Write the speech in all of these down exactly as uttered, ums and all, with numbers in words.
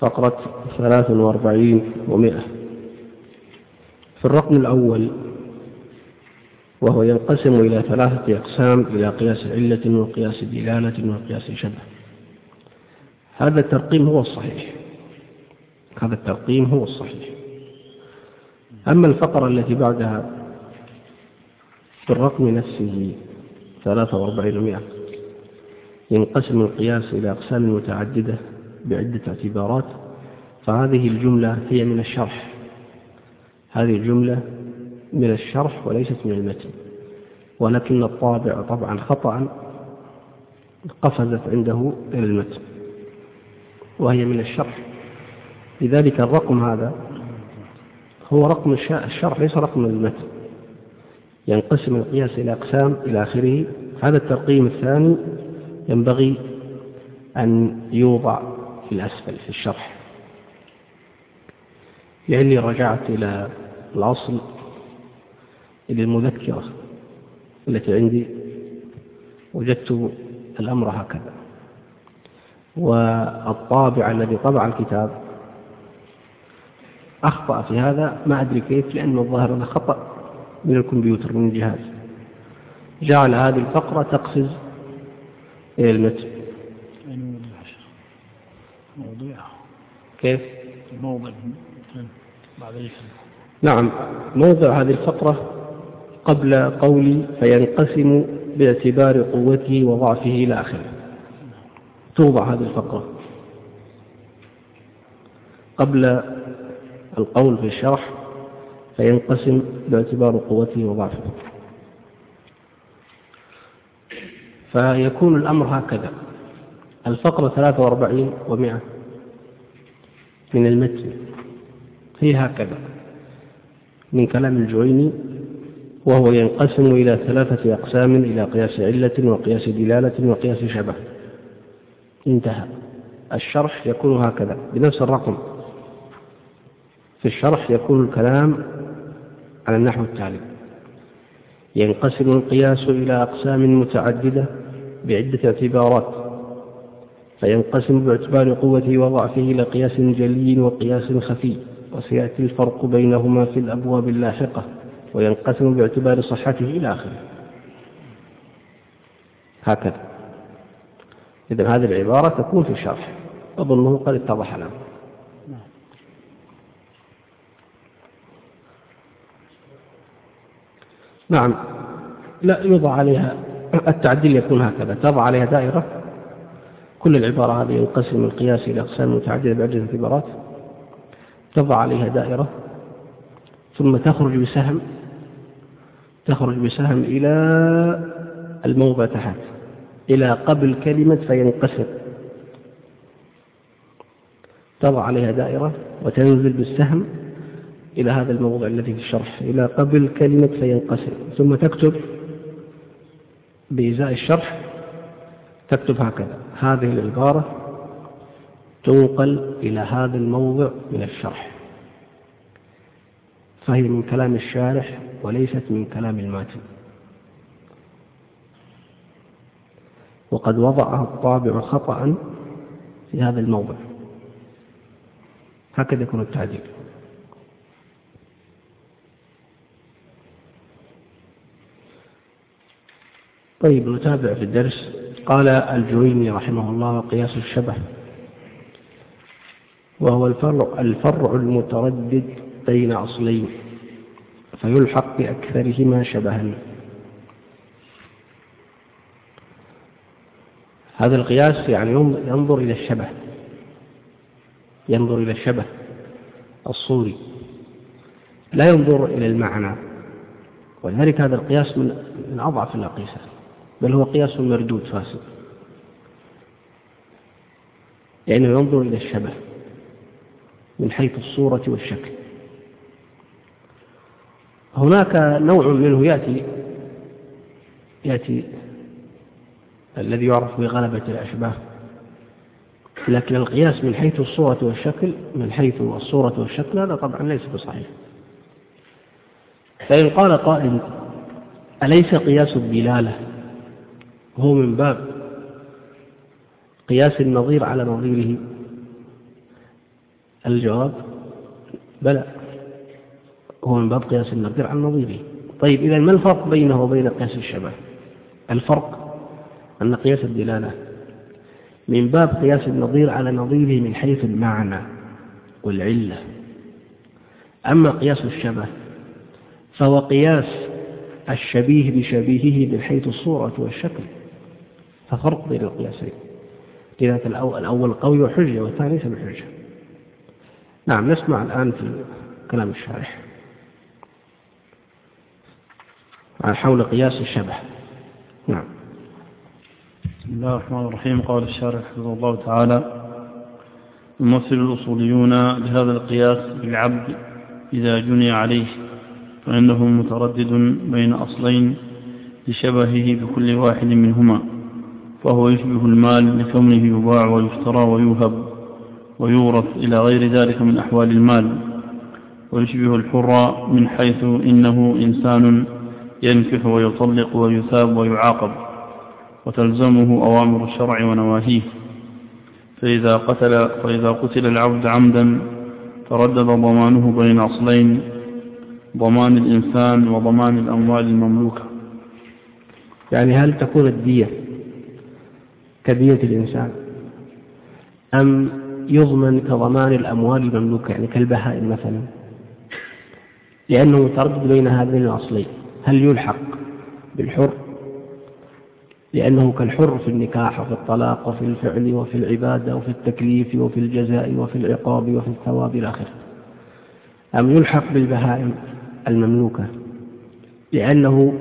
فقرة ثلاث وأربعين ومئة. في الرقم الأول وهو ينقسم إلى ثلاثة أقسام: إلى قياس علة وقياس دلالة وقياس شبه. هذا الترقيم هو الصحيح هذا الترقيم هو الصحيح. أما الفقرة التي بعدها في الرقم نفسه ثلاثة وأربعين ومئة ينقسم القياس إلى أقسام متعددة بعدة اعتبارات، فهذه الجملة هي من الشرح هذه الجملة من الشرح وليست من المتن، ولكن الطابع طبعا خطأ قفزت عنده إلى المتن وهي من الشرح. لذلك الرقم هذا هو رقم الشرح ليس رقم المتن. ينقسم القياس إلى أقسام إلى آخره. هذا الترقيم الثاني ينبغي أن يوضع في الأسفل في الشرح، لأني رجعت إلى الأصل إلى المذكرة التي عندي وجدت الأمر هكذا، والطابع الذي طبع الكتاب أخطأ في هذا، ما أدري كيف، لأن الظاهر هذا خطأ من الكمبيوتر من الجهاز، جعل هذه الفقرة تقفز إلى المتن. موضوع كيف؟ موضع بعد الاسم. نعم، موضع هذه الفقرة قبل قولي فينقسم باعتبار قوته وضعفه إلى آخره. توضع هذه الفقرة قبل القول في الشرح فينقسم باعتبار قوته وضعفه، فيكون الأمر هكذا. الفقرة ثلاثة وأربعين ومئة من المتن هي هكذا من كلام الجويني، وهو ينقسم إلى ثلاثة أقسام: إلى قياس علة وقياس دلالة وقياس شبه. انتهى. الشرح يكون هكذا بنفس الرقم. في الشرح يكون الكلام على النحو التالي: ينقسم القياس إلى أقسام متعددة بعدة اعتبارات، فينقسم باعتبار قوته وضعفه إلى قياس جلي وقياس خفي، وسيأتي الفرق بينهما في الأبواب اللاحقة، وينقسم باعتبار صحته إلى آخره. هكذا. إذن هذه العبارة تكون في الشرح، أظنه قد اتضح لنا. نعم، لا يوضع عليها التعديل، يكون هكذا: تضع عليها دائرة. كل العبارة هذه ينقسم القياس إلى أقسام متعددة بعدة اعتبارات، تضع عليها دائرة، ثم تخرج بسهم تخرج بسهم إلى الموضع تحت، إلى قبل كلمة فينقسم. تضع عليها دائرة وتنزل بالسهم إلى هذا الموضع الذي في الشرح، إلى قبل كلمة فينقسم، ثم تكتب بإزاء الشرح، تكتب هكذا: هذه العبارة تنقل إلى هذا الموضع من الشرح، فهي من كلام الشارح وليست من كلام الماتن. وقد وضعها الطابع خطأ في هذا الموضع. هكذا يكون التعديل. طيب، نتابع في الدرس. قال الجويني رحمه الله: وقياس الشبه وهو الفرع, الفرع المتردد بين أصلين فيلحق بأكثرهما شبها. هذا القياس يعني ينظر إلى الشبه ينظر إلى الشبه الصوري، لا ينظر إلى المعنى. ولذلك هذا القياس من, من أضعف الأقيسة، بل هو قياس مردود فاسد، لأنه يعني ينظر إلى الشبه من حيث الصورة والشكل. هناك نوع منه يأتي يأتي الذي يعرف بغلبة الأشباه، لكن القياس من حيث الصورة والشكل من حيث الصورة والشكل هذا طبعا ليس بصحيح. فإن قال قائل: أليس قياس الدلالة هو من باب قياس النظير على نظيره؟ الجواب بلى، هو من باب قياس النظير عن نظيره. طيب إذا ما الفرق بينه وبين قياس الشبه؟ الفرق أن قياس الدلالة من باب قياس النظير على نظيره من حيث المعنى والعلة، أما قياس الشبه فهو قياس الشبيه بشبيهه من حيث الصورة والشكل، ففرق بين القياسين. لذلك الأول قوي وحجة والثاني ليس بحجة. نعم، نسمع الآن في كلام الشارح حول قياس الشبه. نعم. بسم الله الرحمن الرحيم. قال الشارح حفظه الله تعالى: يمثل الأصوليون لهذا القياس بالعبد إذا جني عليه، فإنه متردد بين أصلين لشبهه بكل واحد منهما، فهو يشبه المال لكونه يباع ويشترى ويوهب ويورث إلى غير ذلك من أحوال المال، ويشبه الحر من حيث إنه إنسان ينكح ويطلق ويثاب ويعاقب، وتلزمه أوامر الشرع ونواهيه. فإذا قتل, فإذا قتل العبد عمدا تردد ضمانه بين أصلين: ضمان الإنسان وضمان الأموال المملوكة. يعني هل تكون الدية كدية الإنسان أم يضمن كضمان الأموال المملوكة يعني كالبهائم مثلا؟ لأنه متردد بين هذين الأصلين، هل يلحق بالحر لأنه كالحر في النكاح وفي الطلاق وفي الفعل وفي العبادة وفي التكليف وفي الجزاء وفي العقاب وفي الثواب إلى آخره، أم يلحق بالبهائم المملوكة لأنه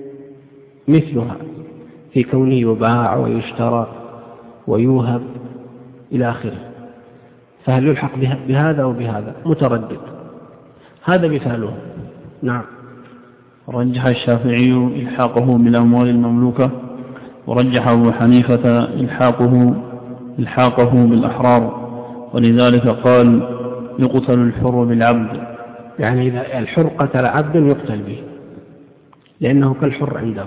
مثلها في كونه يباع ويشترى ويوهب إلى آخره، فهل يلحق بهذا أو بهذا؟ متردد. هذا مثاله. نعم. رجح الشافعي إلحاقه بالأموال المملوكة، ورجح أبو حنيفة إلحاقه إلحاقه بالأحرار، ولذلك قال: يقتل الحر بالعبد. يعني إذا الحر قتل عبدا يقتل به لأنه كالحر عنده.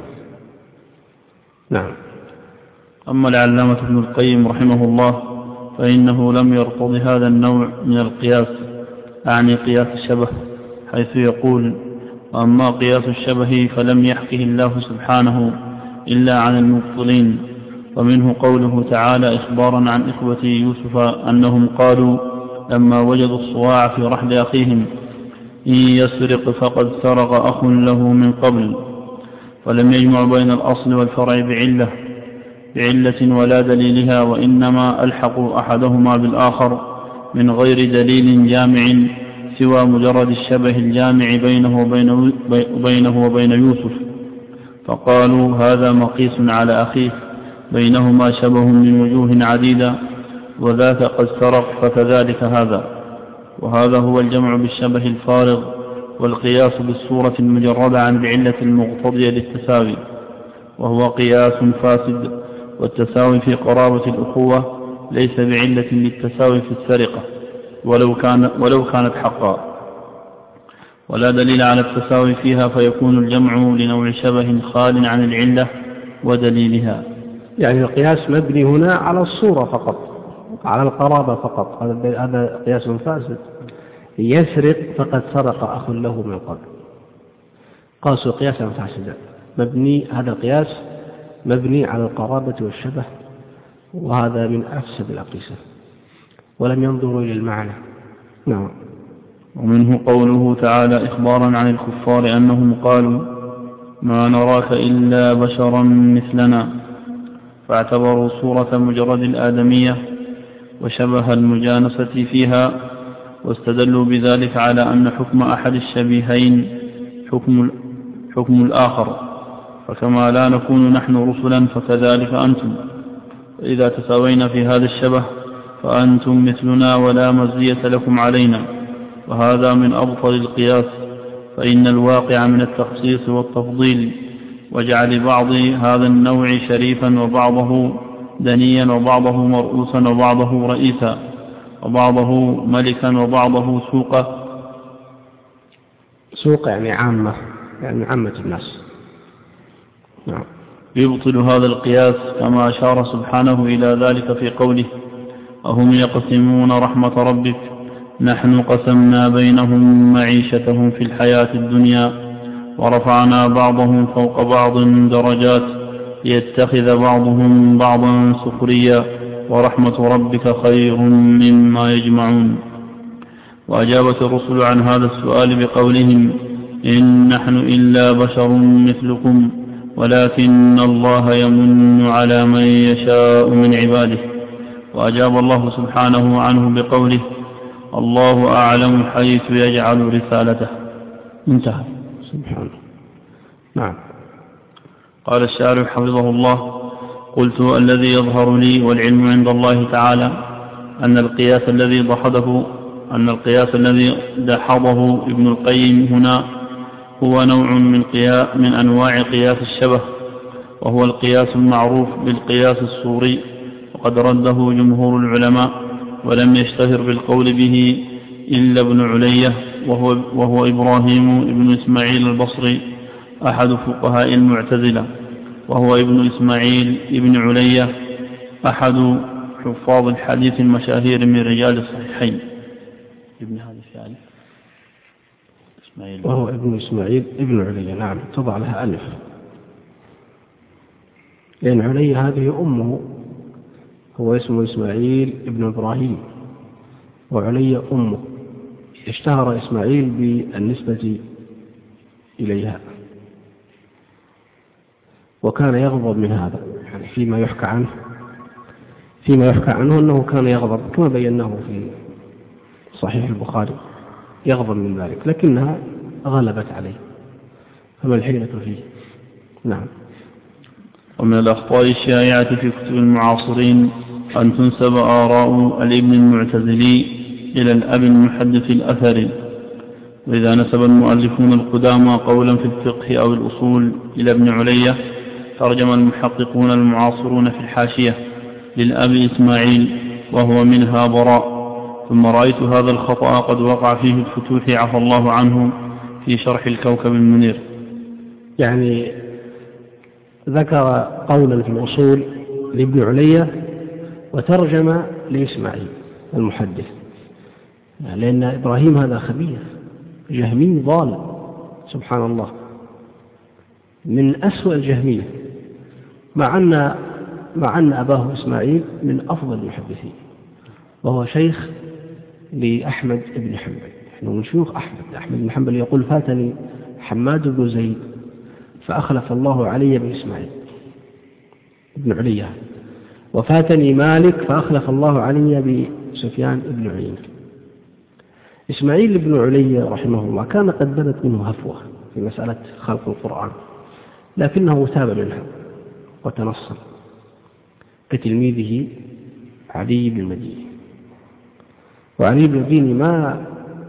نعم. أما العلامة ابن القيم رحمه الله فإنه لم يرتضي هذا النوع من القياس، أعني قياس الشبه، حيث يقول: وأما قياس الشبه فلم يحكه الله سبحانه إلا عن المبطلين، ومنه قوله تعالى إخبارا عن إخوة يوسف أنهم قالوا لما وجدوا الصواع في رحل أخيهم: إن يسرق فقد سرق أخ له من قبل. ولم يجمع بين الأصل والفرع بعلة بعلة ولا دليلها، وإنما ألحقوا أحدهما بالآخر من غير دليل جامع سوى مجرد الشبه الجامع بينه وبين, بينه وبين يوسف، فقالوا هذا مقيس على أخيه بينهما شبه من وجوه عديدة، وذاك قد سرق فكذلك هذا. وهذا هو الجمع بالشبه الفارغ، والقياس بالصورة المجردة عن العلة المقتضية للتساوي، وهو قياس فاسد. والتساوي في قرابة الأخوة ليس بعلة للتساوي في السرقة ولو, كان ولو كانت حقا، ولا دليل على التساوي فيها، فيكون الجمع لنوع شبه خال عن العلة ودليلها. يعني القياس مبني هنا على الصورة فقط، على القرابة فقط، هذا قياس فاسد. يسرق فقد سرق أخ له من قبل، قاسوا قياسا فاسدا. مبني هذا القياس مبني على القرابة والشبه، وهذا من أفسد الأقيسة، ولم ينظروا إلى المعنى. نعم. ومنه قوله تعالى إخبارا عن الكفار أنهم قالوا ما نراك إلا بشرا مثلنا، فاعتبروا صورة مجرد الآدمية وشبه المجانسة فيها، واستدلوا بذلك على أن حكم أحد الشبيهين حكم, حكم الآخر، فكما لا نكون نحن رسلا فكذلك أنتم، وإذا تساوينا في هذا الشبه فأنتم مثلنا ولا مزية لكم علينا. وهذا من أبطل القياس، فإن الواقع من التخصيص والتفضيل، وجعل بعض هذا النوع شريفا وبعضه دنيا وبعضه مرؤوسا وبعضه رئيسا وبعضه ملكا وبعضه سوقا. سوق يعني عامة، يعني عامة الناس. نعم. يبطل هذا القياس كما أشار سبحانه إلى ذلك في قوله: أهم يقسمون رحمة ربك نحن قسمنا بينهم معيشتهم في الحياة الدنيا ورفعنا بعضهم فوق بعض درجات ليتخذ بعضهم بعضا سخريا ورحمة ربك خير مما يجمعون. وأجابت الرسل عن هذا السؤال بقولهم إن نحن إلا بشر مثلكم ولكن الله يمن على من يشاء من عباده. وأجاب الله سبحانه عنه بقوله الله أعلم حيث يجعل رسالته. انتهى. سبحانه. نعم. قال الشارح حفظه الله قلت الذي يظهر لي والعلم عند الله تعالى أن القياس الذي دحضه أن القياس الذي دحضه ابن القيم هنا هو نوع من, قياس من أنواع قياس الشبه، وهو القياس المعروف بالقياس الصوري، وقد رده جمهور العلماء ولم يشتهر بالقول به إلا ابن علية وهو, وهو إبراهيم ابن إسماعيل البصري أحد فقهاء المعتزلة، وهو ابن إسماعيل ابن علية أحد حفاظ الحديث المشاهير من رجال الصحيحين. ابن هذا فعل إسماعيل وهو ابن إسماعيل ابن علية. نعم، تضع لها ألف لأن علية هذه أمه، هو اسمه إسماعيل ابن إبراهيم وعلية أمه. اشتهر إسماعيل بالنسبة إليها، وكان يغضب من هذا، يعني فيما يحكى عنه فيما يحكى عنه أنه كان يغضب كما بيناه في صحيح البخاري، يغضب من ذلك، لكنها غلبت عليه، فما الحيلة فيه. نعم. ومن الأخطاء الشائعة في كتب المعاصرين أن تنسب آراء الابن المعتزلي إلى الأب المحدث الأثري، وإذا نسب المؤلفون القدامى قولا في الفقه أو الأصول إلى ابن علية ترجم المحققون المعاصرون في الحاشية للأب إسماعيل وهو منها براء. ثم رأيت هذا الخطأ قد وقع فيه الفتوح عفى الله عنه في شرح الكوكب المنير. يعني ذكر قولا في الأصول لابن علية وترجم لإسماعيل المحدث، لأن إبراهيم هذا خبيث جهمي ضال سبحان الله، من أسوأ الجهمية، مع أن مع أن أباه إسماعيل من أفضل المحدثين، وهو شيخ لأحمد بن حنبل. نحن من شيوخ أحمد أحمد بن حنبل يقول فاتني حماد بن زيد فأخلف الله علي بإسماعيل ابن علية، وفاتني مالك فأخلف الله علي بسفيان بن عيينة. إسماعيل بن علية رحمه الله كان قد بدت منه هفوة في مسألة خلق القرآن، لكنه تاب منها وتنصل كتلميذه علي بن المديني. وعلي بن المديني ما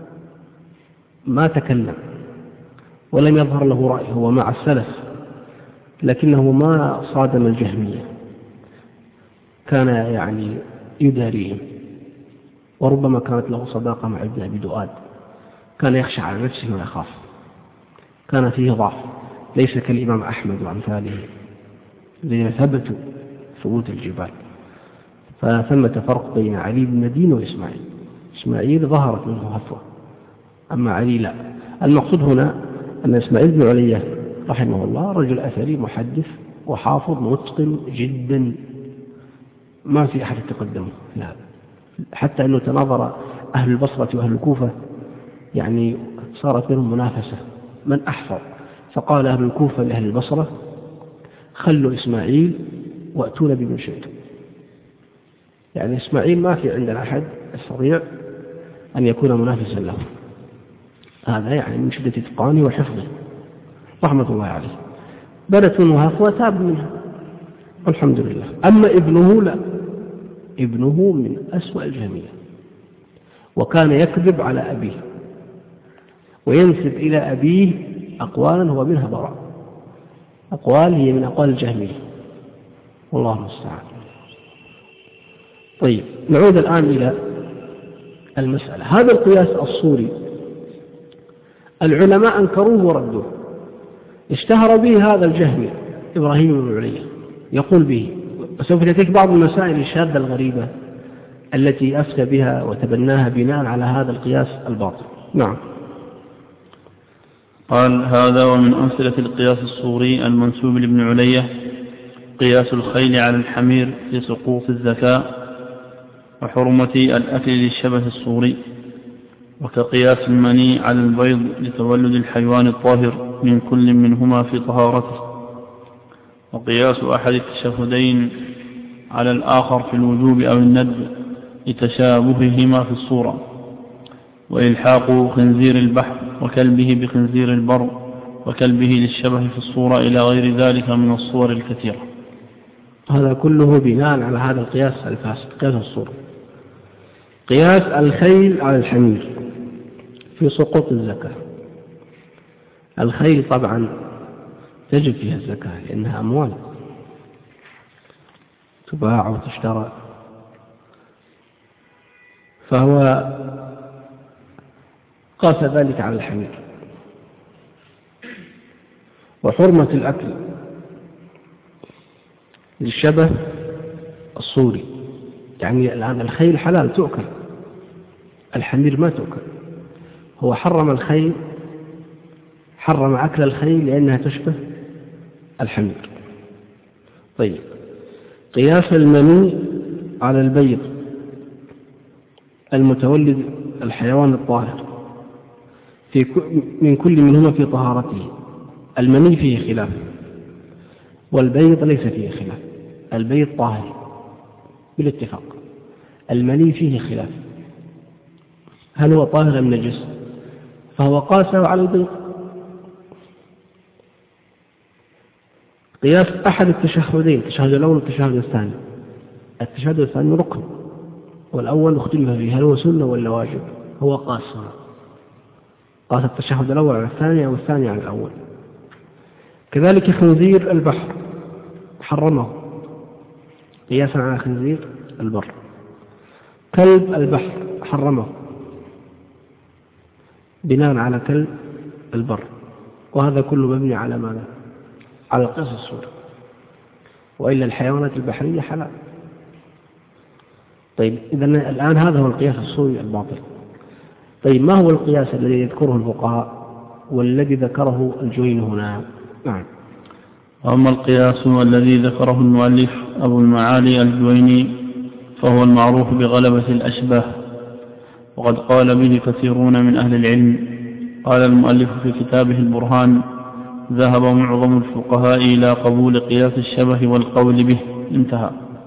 ما تكلم ولم يظهر له رأي، هو مع السلف لكنه ما صادم الجهمية، كان يعني يداريهم، وربما كانت له صداقة مع ابن أبي دؤاد، كان يخشى على نفسه ويخاف، كان فيه ضعف، ليس كالإمام أحمد وأمثاله الذين ثبتوا ثبوت الجبال. فثمة فرق بين علي بن المديني وإسماعيل. إسماعيل ظهرت منه هفوة، أما علي لا. المقصود هنا أن إسماعيل بن علية رحمه الله رجل أثري محدث وحافظ متقن جدا، ما في أحد تقدمه في هذا، حتى أنه تناظر أهل البصرة وأهل الكوفة، يعني صارت بينهم منافسة من أحفظ، فقال أهل الكوفة لأهل البصرة خلوا إسماعيل وأتونا بمن شئتم. يعني إسماعيل ما في عندنا أحد يستطيع أن يكون منافسا له، هذا يعني من شدة إتقانه وحفظه رحمة الله عليه. بدت منه هفوة تاب منها والحمد لله. أما ابنه لا، ابنه من أسوأ الجهمية، وكان يكذب على أبيه وينسب إلى أبيه أقوالا هو منها براء، أقوال هي من أقوال الجهمية، والله المستعان. طيب نعود الآن إلى المسألة. هذا القياس الصوري العلماء أنكروه وردوه، اشتهر به هذا الجهمي إبراهيم بن علية يقول به، وسوف تأتيك بعض المسائل الشاذة الغريبة التي أفتى بها وتبناها بناء على هذا القياس الباطل. نعم. قال: هذا ومن أمثلة القياس الصوري المنسوب لابن علية قياس الخيل على الحمير في سقوط الزكاة وحرمة الأكل للشبه الصوري، وكقياس المني على البيض لتولد الحيوان الطاهر من كل منهما في طهارته، وقياس أحد التشهدين على الآخر في الوجوب أو الندب لتشابههما في الصورة، وإلحاق خنزير البحر وكلبه بخنزير البر وكلبه للشبه في الصورة إلى غير ذلك من الصور الكثيرة. هذا كله بناء على هذا القياس الفاسد، قياس الصورة. قياس الخيل على الحمير في سقوط الزكاة. الخيل طبعا تجب فيها الزكاة لأنها أموال تباع وتشترى، فهو قاس ذلك على الحمير. وحرمة الأكل للشبه الصوري، يعني الآن الخيل حلال تؤكل، الحمير ما تؤكل. هو حرم الخيل، حرم أكل الخيل لأنها تشبه الحمير. طيب، قياس المني على البيض المتولد الحيوان الطاهر في من كل منهما في طهارته. المني فيه خلاف والبيض ليس فيه خلاف. البيض طاهر بالاتفاق، المني فيه خلاف، هل هو طاهر أم نجس؟ فهو قاسه على البيض. قياس أحد التشهدين، التشهد الأول والتشهد الثاني. التشهد الثاني ركن، والأول اختلف فيه هل هو سنة ولا واجب. هو قاس قاس التشهد الأول على الثاني أو الثاني على الأول. كذلك خنزير البحر حرمه قياسا على خنزير البر. كلب البحر حرمه بناء على كلب البر. وهذا كله مبني على ماذا؟ على القياس الصوري، وإلا الحيوانات البحرية حلال. طيب، إذن الآن هذا هو القياس الصوري الباطل. طيب، ما هو القياس الذي يذكره الفقهاء والذي ذكره الجويني هنا؟ نعم. أما القياس الذي ذكره المؤلف أبو المعالي الجويني فهو المعروف بغلبة الأشباه، وقد قال به كثيرون من أهل العلم. قال المؤلف في كتابه البرهان: ذهب معظم الفقهاء إلى قبول قياس الشبه والقول به، انتهى.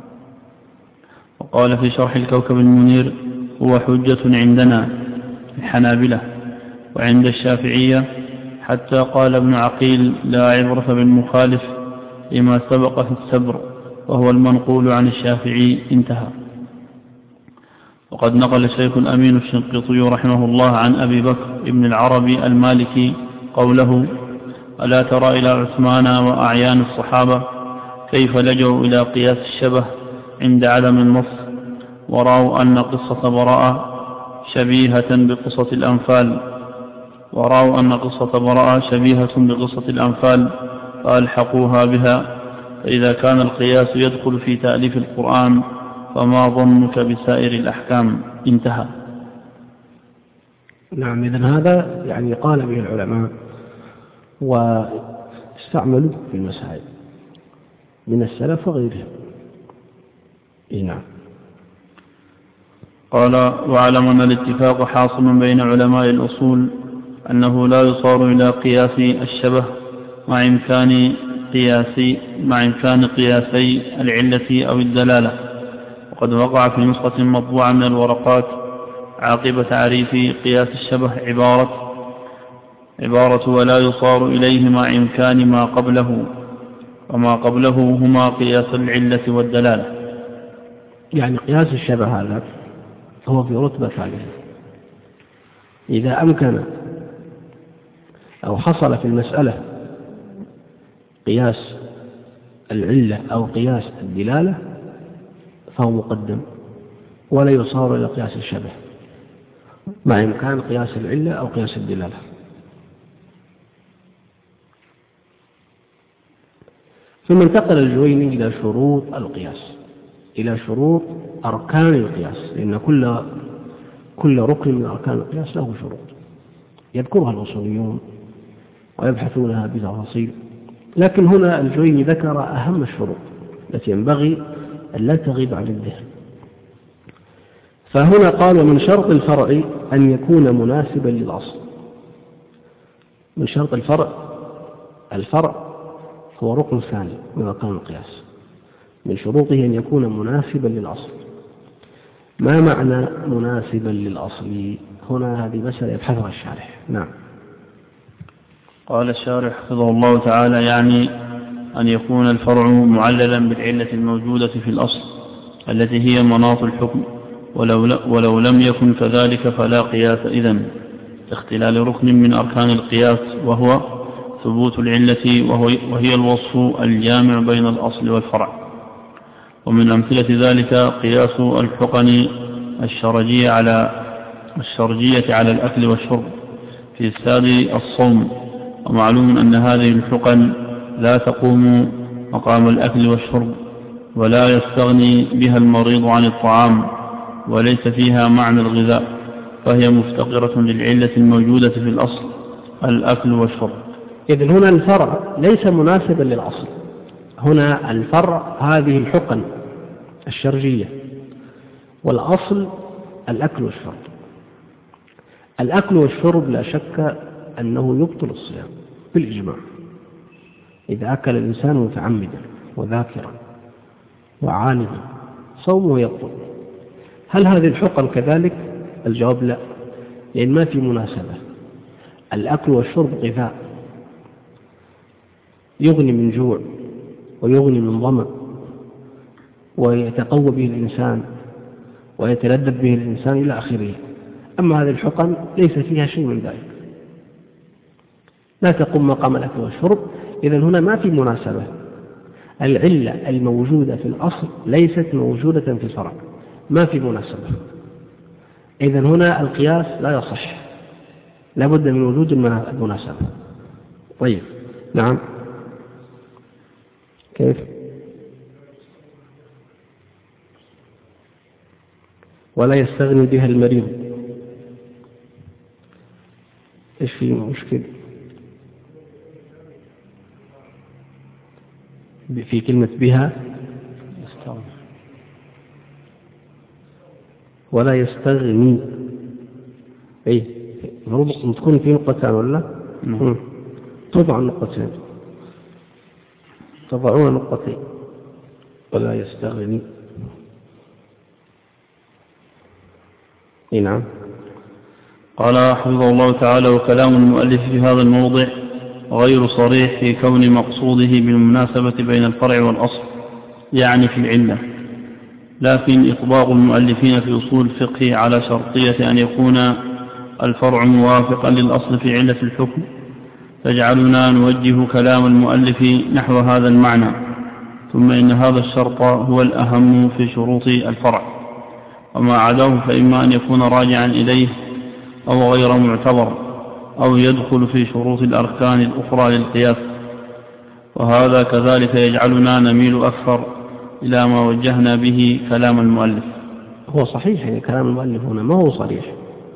وقال في شرح الكوكب المنير: هو حجة عندنا الحنابلة وعند الشافعية، حتى قال ابن عقيل: لا عبرة بالمخالف لما سبق في السبر، وهو المنقول عن الشافعي، انتهى. وقد نقل الشيخ الأمين الشنقيطي رحمه الله عن أبي بكر ابن العربي المالكي قوله: ألا ترى إلى عثمان وأعيان الصحابة كيف لجوا إلى قياس الشبه عند عدم النص، ورأوا أن قصة براءة شبيهة بقصة الأنفال ورأوا أن قصة براءة شبيهة بقصة الأنفال فألحقوها بها. فإذا كان القياس يدخل في تأليف القرآن فما ظنك بسائر الأحكام، انتهى. نعم. إذن هذا يعني قال به العلماء واستعملوا في المسائل من السلف وغيرهم. نعم. قال: واعلم أن الاتفاق حاصل بين علماء الأصول أنه لا يصار إلى قياس الشبه مع إمكان قياسي مع إمكان قياسي العلة أو الدلالة. وقد وقع في نسخة مطبوعة من الورقات عقب تعريف قياس الشبه عبارة عبارة ولا يصار إليه مع إمكان ما قبله، وما قبله هما قياس العلة والدلالة. يعني قياس الشبه هذا هو في رتبة ثالثة. إذا أمكن أو حصل في المسألة قياس العلة أو قياس الدلالة فهو مقدم، ولا يصار إلى قياس الشبه مع إمكان قياس العلة أو قياس الدلالة. ثم انتقل الجويني إلى شروط القياس. إلى شروط أركان القياس، لأن كل كل ركن من أركان القياس له شروط يذكرها الأصوليون ويبحثونها بتفاصيل، لكن هنا الجويني ذكر أهم الشروط التي ينبغي أن لا تغيب عن الذهن. فهنا قال من شرط الفرع أن يكون مناسبا للأصل. من شرط الفرع، الفرع هو ركن ثاني من أركان القياس، من شروطه أن يكون مناسبا للأصل. ما معنى مناسبا للأصل؟ هنا هذه مسألة يبحثها الشارح. نعم. قال الشارح حفظه الله تعالى: يعني أن يكون الفرع معللا بالعلة الموجودة في الأصل التي هي مناط الحكم، ولو, ولو لم يكن كذلك فلا قياس إذن، اختلال ركن من أركان القياس وهو ثبوت العلة، وهو وهي الوصف الجامع بين الأصل والفرع. ومن أمثلة ذلك قياس الحقن الشرجية على الشرجية على الأكل والشرب في ساد الصوم، ومعلوم أن هذه الحقن لا تقوم مقام الأكل والشرب، ولا يستغني بها المريض عن الطعام، وليس فيها معنى الغذاء، فهي مفتقرة للعلة الموجودة في الأصل الأكل والشرب. إذن هنا الفرع ليس مناسبا للأصل. هنا الفرع هذه الحقن الشرجية، والأصل الأكل والشرب. الأكل والشرب لا شك أنه يبطل الصيام بالإجماع، إذا أكل الإنسان متعمدا وذاكرا وعالما صومه يبطل. هل هذه الحقن كذلك؟ الجواب لا، لأن ما في مناسبة. الأكل والشرب غذاء يغني من جوع ويغني من ظمأ ويتقوى به الإنسان ويتلذذ به الإنسان إلى آخره. أما هذه الحقن ليس فيها شيء من ذلك، لا تقوم مقام الأكل والشرب. إذن هنا ما في مناسبة. العلة الموجودة في الأصل ليست موجودة في الفرع، ما في مناسبة. إذن هنا القياس لا يصح، لا بد من وجود المناسبة. طيب، نعم. كيف؟ ولا يستغني بها المريض. إيش في مشكلة في كلمة بها؟ ولا يستغني. أي المفروض تكون في نقطتين ولا؟ نعم. تضع نقطتين، تضعون نقطتين. ولا يستغني. نعم. قال حفظه الله تعالى: وكلام المؤلف في هذا الموضع غير صريح في كون مقصوده بالمناسبة بين الفرع والأصل، يعني في العلة، لكن إطباق المؤلفين في أصول الفقه على شرطية أن يكون الفرع موافقا للأصل في علة الحكم، تجعلنا نوجه كلام المؤلف نحو هذا المعنى. ثم إن هذا الشرط هو الأهم في شروط الفرع، وما عداه فإما أن يكون راجعا إليه أو غير معتبر، أو يدخل في شروط الأركان الأخرى للقياس. وهذا كذلك يجعلنا نميل أكثر إلى ما وجهنا به كلام المؤلف. هو صحيح يعني كلام المؤلف هنا ما هو صريح،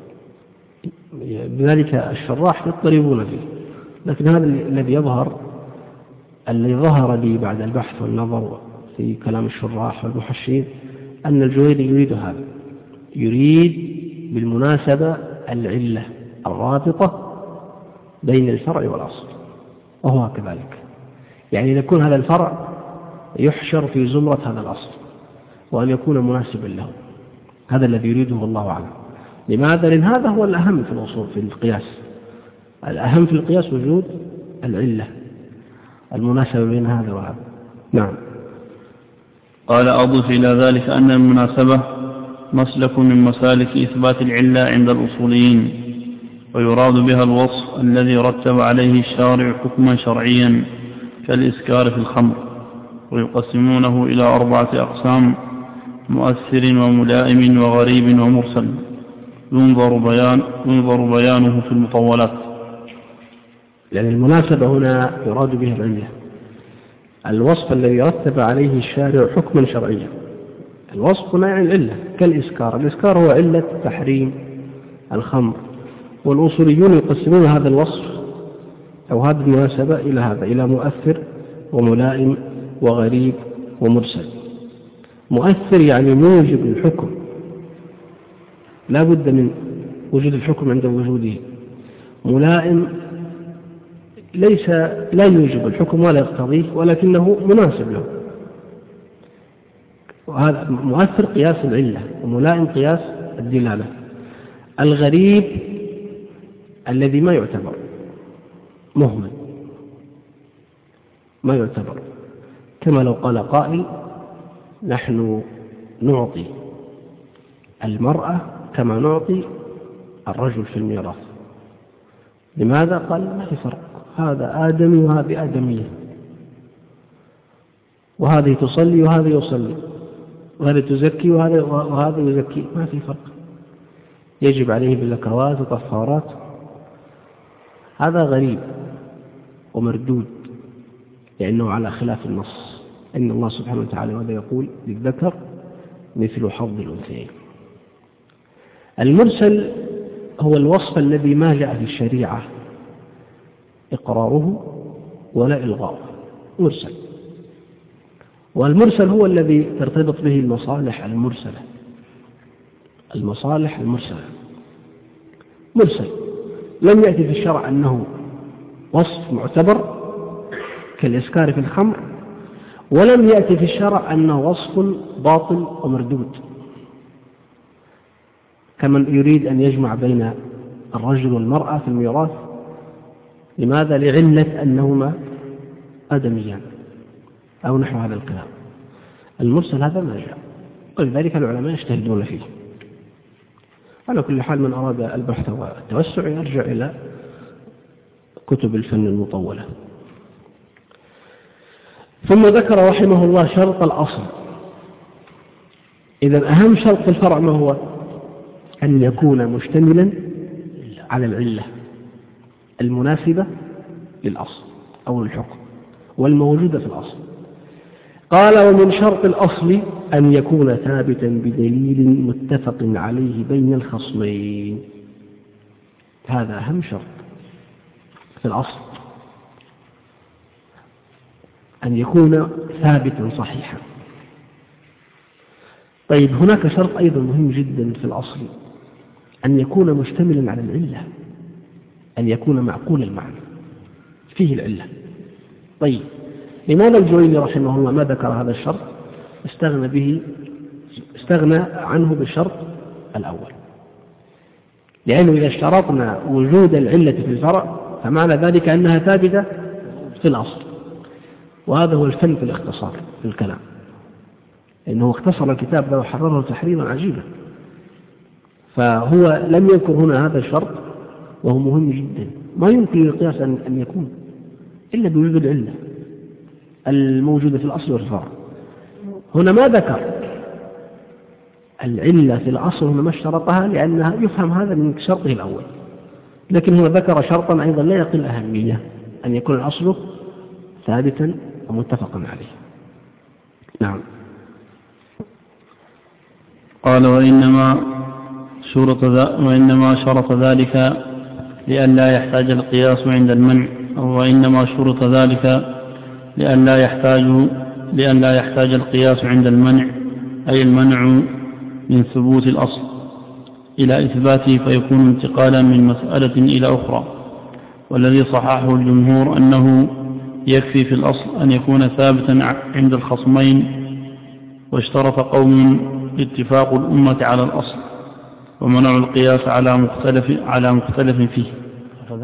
بذلك الشراح يضطربون فيه، لكن هذا الذي يظهر الذي ظهر لي بعد البحث والنظر في كلام الشراح والمحشين أن الجويني يريد هذا، يريد بالمناسبة العلة الرابطة بين الفرع والأصل، وهو كذلك، يعني يكون هذا الفرع يحشر في زمرة هذا الأصل وأن يكون مناسبا له. هذا الذي يريده الله أعلم. لماذا؟ لأن هذا هو الأهم في الأصول في القياس. الأهم في القياس وجود العلة المناسبة بين هذا وهذا. نعم. قال: أضف إلى ذلك أن المناسبة مسلك من مسالك إثبات العلة عند الأصوليين، ويراد بها الوصف الذي رتب عليه الشارع حكما شرعيا كالإسكار في الخمر، ويقسمونه إلى أربعة أقسام: مؤثر وملائم وغريب ومرسل، ينظر بيان ينظر بيانه في المطولات. لأن المناسبة هنا يراد بها العلة، الوصف الذي رتب عليه الشارع حكما شرعيا الوصف هنا يعني العلة كالإسكار. الإسكار هو علة تحريم الخمر، والأصوليون يقسمون هذا الوصف أو هذه المناسبة إلى هذا، إلى مؤثر وملائم وغريب ومرسل. مؤثر يعني موجب الحكم، لا بد من وجود الحكم عند وجوده. ملائم ليس لا يوجب الحكم ولا يقتضيه ولكنه مناسب له، وهذا مؤثر قياس العلة، وملائم قياس الدلالة. الغريب الذي ما يعتبر، مهمل ما يعتبر، كما لو قال قائل نحن نعطي المرأة كما نعطي الرجل في الميراث. لماذا؟ قال ما في فرق، هذا آدمي وهذه آدمية، وهذه تصلي وهذا يصلي، وهذا تزكي وهذا وهذا يزكي، ما في فرق، يجب عليه بالزكوات وطهارات. هذا غريب ومردود لأنه على خلاف النص. إن الله سبحانه وتعالى ماذا يقول؟ للذكر مثل حظ الأنثيين. المرسل هو الوصف الذي ما جاء في الشريعة إقراره ولا إلغاؤه، مرسل. والمرسل هو الذي ترتبط به المصالح المرسلة، المصالح المرسلة مرسل. لم يأتي في الشرع أنه وصف معتبر كالإسكار في الخمر، ولم يأتي في الشرع أنه وصف باطل ومردود، كمن يريد أن يجمع بين الرجل والمرأة في الميراث. لماذا؟ لعلة أنهما آدميان أو نحو هذا الكلام. المرسل هذا ما جاء، ولذلك العلماء يجتهدون فيه. على كل حال من أراد البحث والتوسع يرجع إلى كتب الفن المطولة. ثم ذكر رحمه الله شرط الأصل. إذا أهم شرط في الفرع ما هو؟ أن يكون مشتملا على العلة المناسبة للأصل أو الحكم والموجودة في الأصل. قال ومن شرط الأصل أن يكون ثابتا بدليل متفق عليه بين الخصمين. هذا أهم شرط في الأصل، أن يكون ثابتا صحيحا. طيب هناك شرط أيضا مهم جدا في الأصل، أن يكون مشتملا على العلة، أن يكون معقول المعنى فيه العلة. طيب لماذا الجويني رحمه الله ما ذكر هذا الشرط؟ استغنى به استغنى عنه بالشرط الأول، لأنه إذا اشترطنا وجود العلة في الفرع فمعنى ذلك أنها ثابتة في الأصل. وهذا هو الفن في الاختصار في الكلام، إنه اختصر الكتاب له وحرره تحريرا عجيبا. فهو لم يذكر هنا هذا الشرط وهو مهم جدا. ما يمكن للقياس أن يكون إلا بوجود العلة الموجودة في الأصل والفرع. هنا ما ذكر العلة في الأصل، هنا ما اشترطها لأنها يفهم هذا من شرطه الأول، لكن هنا ذكر شرطا أيضا لا يقل أهمية، أن يكون الأصل ثابتا ومتفقا عليه. نعم. قال وإنما شرط وإنما شرط ذلك لئلا يحتاج القياس عند المنع، وإنما شرط ذلك لئلا يحتاج لئلا يحتاج القياس عند المنع، أي المنع من ثبوت الأصل إلى إثباته، فيكون انتقالا من مسألة إلى أخرى. والذي صححه الجمهور أنه يكفي في الأصل أن يكون ثابتا عند الخصمين، واشترط قوم اتفاق الأمة على الأصل ومنع القياس على مختلف على مختلف فيه. هذا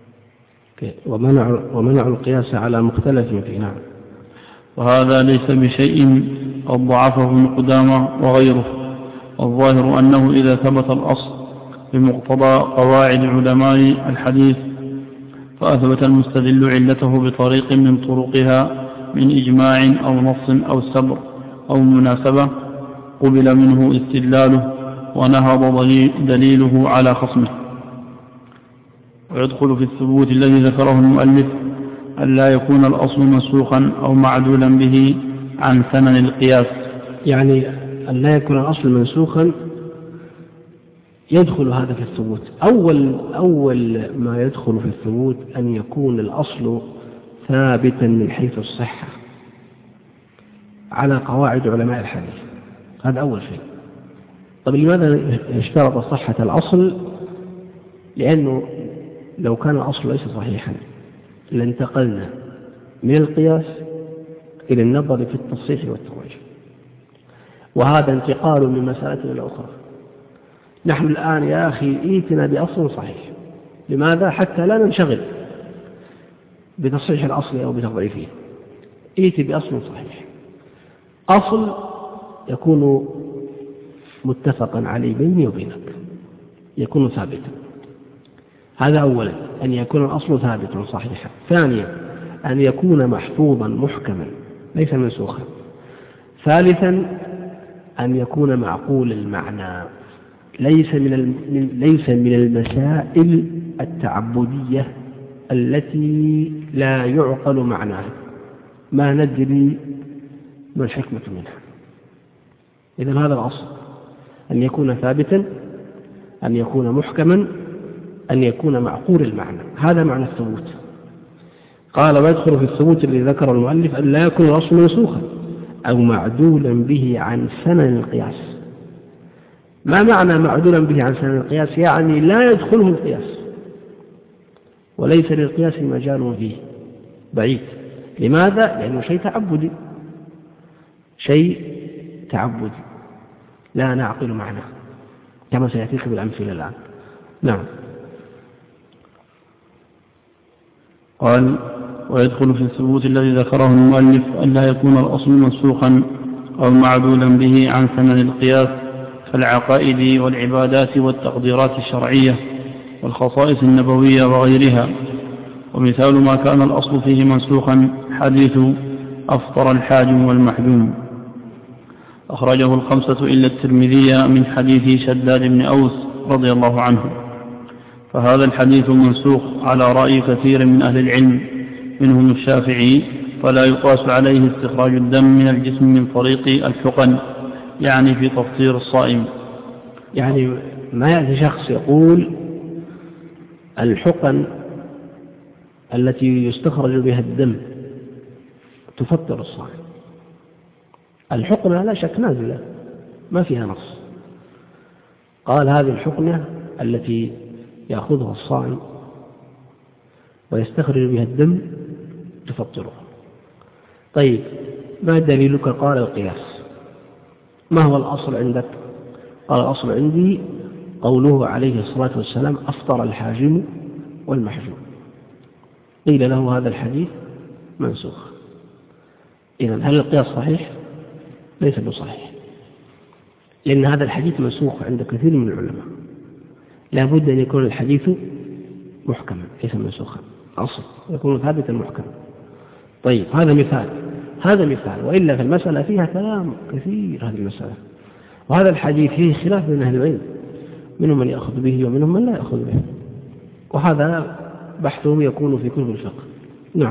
ومنع ومنع القياس على مختلف فيه. نعم. وهذا ليس بشيء قد ضعفه ابن قدامة وغيره. والظاهر أنه إذا ثبت الأصل بمقتضى قواعد علماء الحديث فأثبت المستدل علته بطريق من طرقها من إجماع أو نص أو سبر أو مناسبة قبل منه استدلاله ونهض دليله على خصمه. ويدخل في الثبوت الذي ذكره المؤلف أن لا يكون الأصل مسوخا أو معدولا به عن ثمن القياس. يعني أن لا يكون الأصل منسوخا يدخل هذا في الثبوت. أول, أول ما يدخل في الثبوت أن يكون الأصل ثابتا من حيث الصحة على قواعد علماء الحديث، هذا أول شيء. طب لماذا اشترط صحة الأصل؟ لأنه لو كان الأصل ليس صحيحا لانتقلنا من القياس إلى النظر في التصحيح والترجيح، وهذا انتقال من مسألة إلى أخرى. نحن الآن يا أخي ائتنا بأصل صحيح، لماذا؟ حتى لا ننشغل بتصحيح الأصل أو بتضعيفه. ائت بأصل صحيح، أصل يكون متفقا عليه بيني وبينك، يكون ثابتا. هذا أولا، أن يكون الأصل ثابتا صحيحا. ثانيا، أن يكون محفوظا محكما ليس منسوخا. ثالثا، أن يكون معقول المعنى، ليس من ليس من المسائل التعبدية التي لا يعقل معناها، ما ندري ما الحكمة منها. إذن هذا الأصل، أن يكون ثابتا، أن يكون محكما، أن يكون معقول المعنى. هذا معنى الثبوت. قال: ويدخل في الثبوت الذي ذكر المؤلف أن لا يكون الأصل منسوخا أو معدولا به عن سنن القياس. ما معنى معدولا به عن سنن القياس؟ يعني لا يدخله القياس، وليس للقياس مجال فيه، بعيد. لماذا؟ لأنه شيء تعبدي، شيء تعبدي لا نعقل معناه، كما سيأتيك بالأمثلة الآن. نعم. قال: ويدخل في الثبوت الذي ذكره المؤلف أن لا يكون الأصل منسوخا أو معدولا به عن ثمن القياس كالعقائد والعبادات والتقديرات الشرعية والخصائص النبوية وغيرها. ومثال ما كان الأصل فيه منسوخا حديث أفطر الحاجم والمحجوم، أخرجه الخمسة إلا الترمذي من حديث شداد بن أوس رضي الله عنه. فهذا الحديث منسوخ على رأي كثير من أهل العلم منهم الشافعي، فلا يقاس عليه استخراج الدم من الجسم من طريق الحقن، يعني في تفطير الصائم. يعني ما يأتي شخص يقول الحقن التي يستخرج بها الدم تفطر الصائم. الحقنة لا شك نازلة ما فيها نص. قال هذه الحقنة التي يأخذها الصائم ويستخرج بها الدم تفطره. طيب، ما دليلك؟ قال القياس. ما هو الأصل عندك؟ قال الأصل عندي قوله عليه الصلاة والسلام أفطر الحاجم والمحجوم. قيل له هذا الحديث منسوخ. إذن هل القياس صحيح؟ ليس بصحيح، لأن هذا الحديث منسوخ عند كثير من العلماء. لا بد أن يكون الحديث محكما ليس منسوخا، أصل يكون ثابتا محكما. طيب، هذا مثال هذا مثال وإلا في المسألة فيها كلام كثير. هذه المسألة وهذا الحديث فيه خلاف بين أهل العلم، منهم من يأخذ به ومنهم من لا يأخذ به، وهذا بحثهم يكون في كتب الفقه. نعم.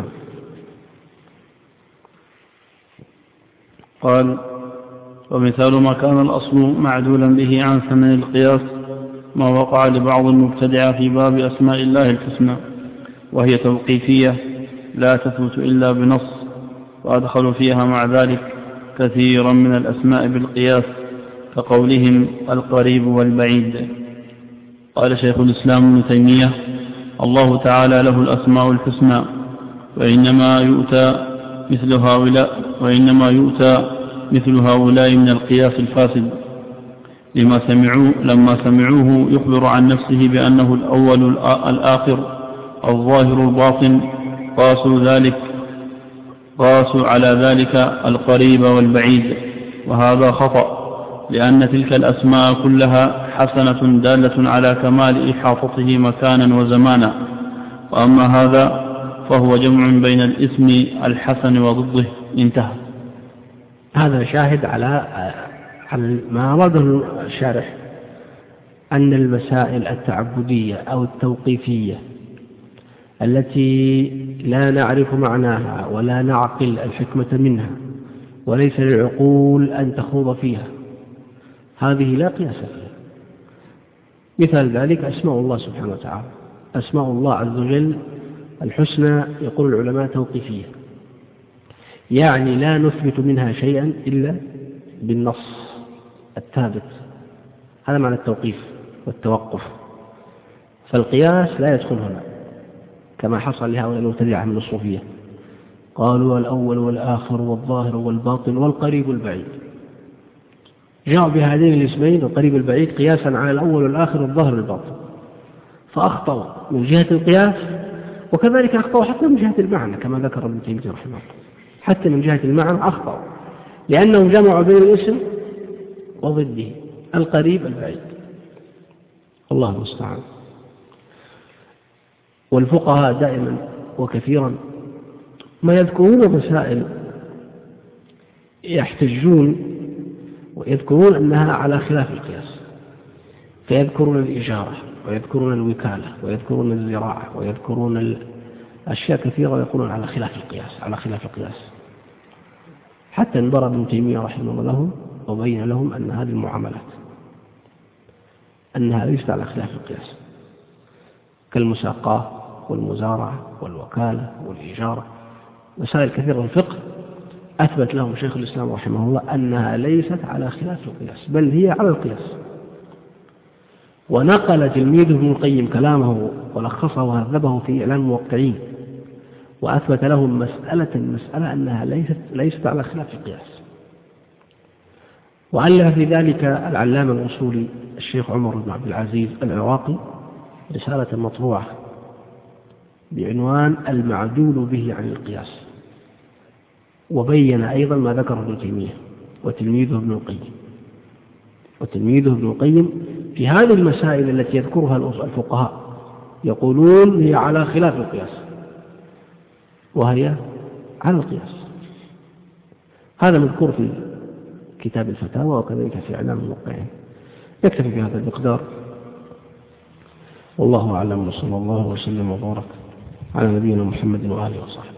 قال: ومثال ما كان الأصل معدولا به عن ثمن القياس ما وقع لبعض المبتدعة في باب أسماء الله الحسنى، وهي توقيفية لا تثبت إلا بنص، وأدخلوا فيها مع ذلك كثيرا من الأسماء بالقياس كقولهم القريب والبعيد. قال شيخ الإسلام ابن تيمية: الله تعالى له الأسماء الحسنى، وإنما يؤتى مثل هؤلاء وإنما يؤتى مثل هؤلاء من القياس الفاسد، لما سمعوه لما سمعوه يخبر عن نفسه بأنه الأول الآخر الظاهر الباطن، قاسوا ذلك قاسوا على ذلك القريب والبعيد، وهذا خطأ، لأن تلك الأسماء كلها حسنة دالة على كمال إحاطته مكانا وزمانا، وأما هذا فهو جمع بين الاسم الحسن وضده. انتهى. هذا شاهد على ما أراده الشارح، أن المسائل التعبدية أو التوقيفية التي لا نعرف معناها ولا نعقل الحكمة منها وليس للعقول أن تخوض فيها هذه لا قياس فيها. مثال ذلك أسماء الله سبحانه وتعالى. أسماء الله عز وجل الحسنى يقول العلماء توقيفية، يعني لا نثبت منها شيئا إلا بالنص الثابت. هذا معنى التوقيف والتوقف. فالقياس لا يدخل هنا كما حصل لهؤلاء المبتدعة من الصوفية، قالوا الأول والآخر والظاهر والباطن والقريب البعيد، جاءوا بهذين الاسمين القريب البعيد قياسا على الأول والآخر والظاهر والباطن، فأخطأوا من جهة القياس، وكذلك أخطأوا حتى من جهة المعنى كما ذكر ابن تيمية رحمه الله. حتى من جهة المعنى أخطأوا لأنهم جمعوا بين الاسم وضده القريب البعيد. الله المستعان. والفقهاء دائما وكثيرا ما يذكرون مسائل يحتجون ويذكرون أنها على خلاف القياس، فيذكرون الإجارة ويذكرون الوكالة ويذكرون الزراعة ويذكرون أشياء كثيرة ويقولون على خلاف القياس على خلاف القياس حتى انبر ابن تيمية رحمه الله لهم وبين لهم أن هذه المعاملات أنها ليست على خلاف القياس، كالمساقاة والمزارعة والوكالة والإجارة، مسائل كثيرة في الفقه أثبت لهم شيخ الإسلام رحمه الله أنها ليست على خلاف القياس بل هي على القياس. ونقل تلميذه ابن القيم كلامه ولخصه وهذبه في إعلام الموقعين، وأثبت لهم مسألة مسألة أنها ليست ليست على خلاف القياس. وألف في ذلك العلامة الأصولي الشيخ عمر بن عبد العزيز العراقي رسالة مطبوعة بعنوان المعدول به عن القياس، وبين أيضا ما ذكره ابن تيمية وتلميذه ابن القيم وتلميذه ابن القيم في هذه المسائل التي يذكرها الفقهاء، يقولون هي على خلاف القياس وهي على القياس. هذا مذكور في كتاب الفتاوى وكذلك في إعلام الموقعين. يكتفي بهذا المقدار، والله أعلم، وصلى الله وسلم وبارك على نبينا محمد وآله وصحبه.